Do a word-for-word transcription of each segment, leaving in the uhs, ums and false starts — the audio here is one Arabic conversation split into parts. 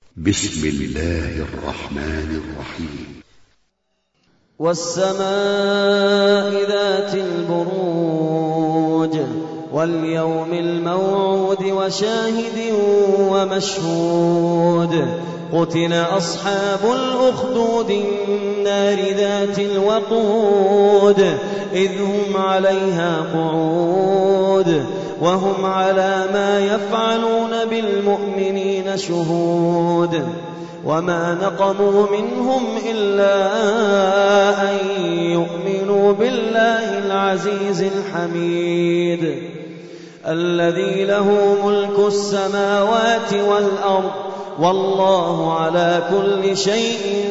بسم الله الرحمن الرحيم. والسماء ذات البروج واليوم الموعود وشاهد ومشهود قتل أصحاب الأخدود النار ذات الوقود إذ هم عليها قعود وهم على ما يفعلون بالمؤمنين شهود وما نقموا منهم إلا أن يؤمنوا بالله العزيز الحميد الذي له ملك السماوات والأرض والله على كل شيء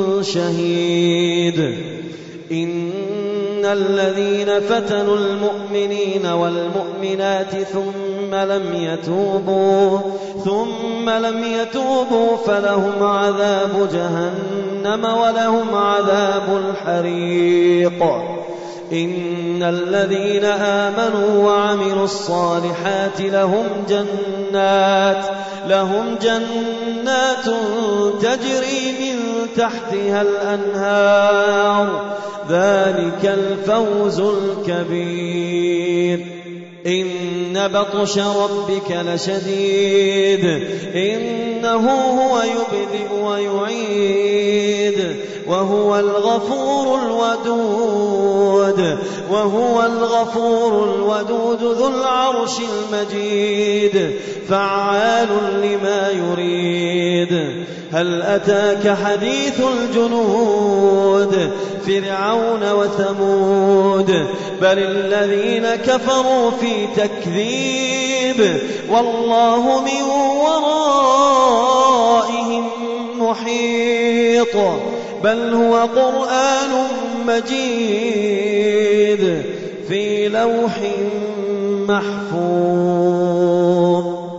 شهيد. إن الذين فتنوا المؤمنين والمؤمنات ثم لم يتوبوا ثم لم يتوبوا فلهم عذاب جهنم ولهم عذاب الحريق. إن الذين آمنوا وعملوا الصالحات لهم جنات لهم جنات تجري من تحتها الأنهار ذلك الفوز الكبير. إن بطش ربك لشديد إنه هو يبدئ ويعيد وهو الغفور الودود وهو الغفور الودود ذو العرش المجيد فعال لما يريد. هل أتاك حديث الجنود فرعون وثمود بل الذين كفروا في تكذيب والله من ورائهم محيط بل هو قرآن مجيد في لوح محفوظ.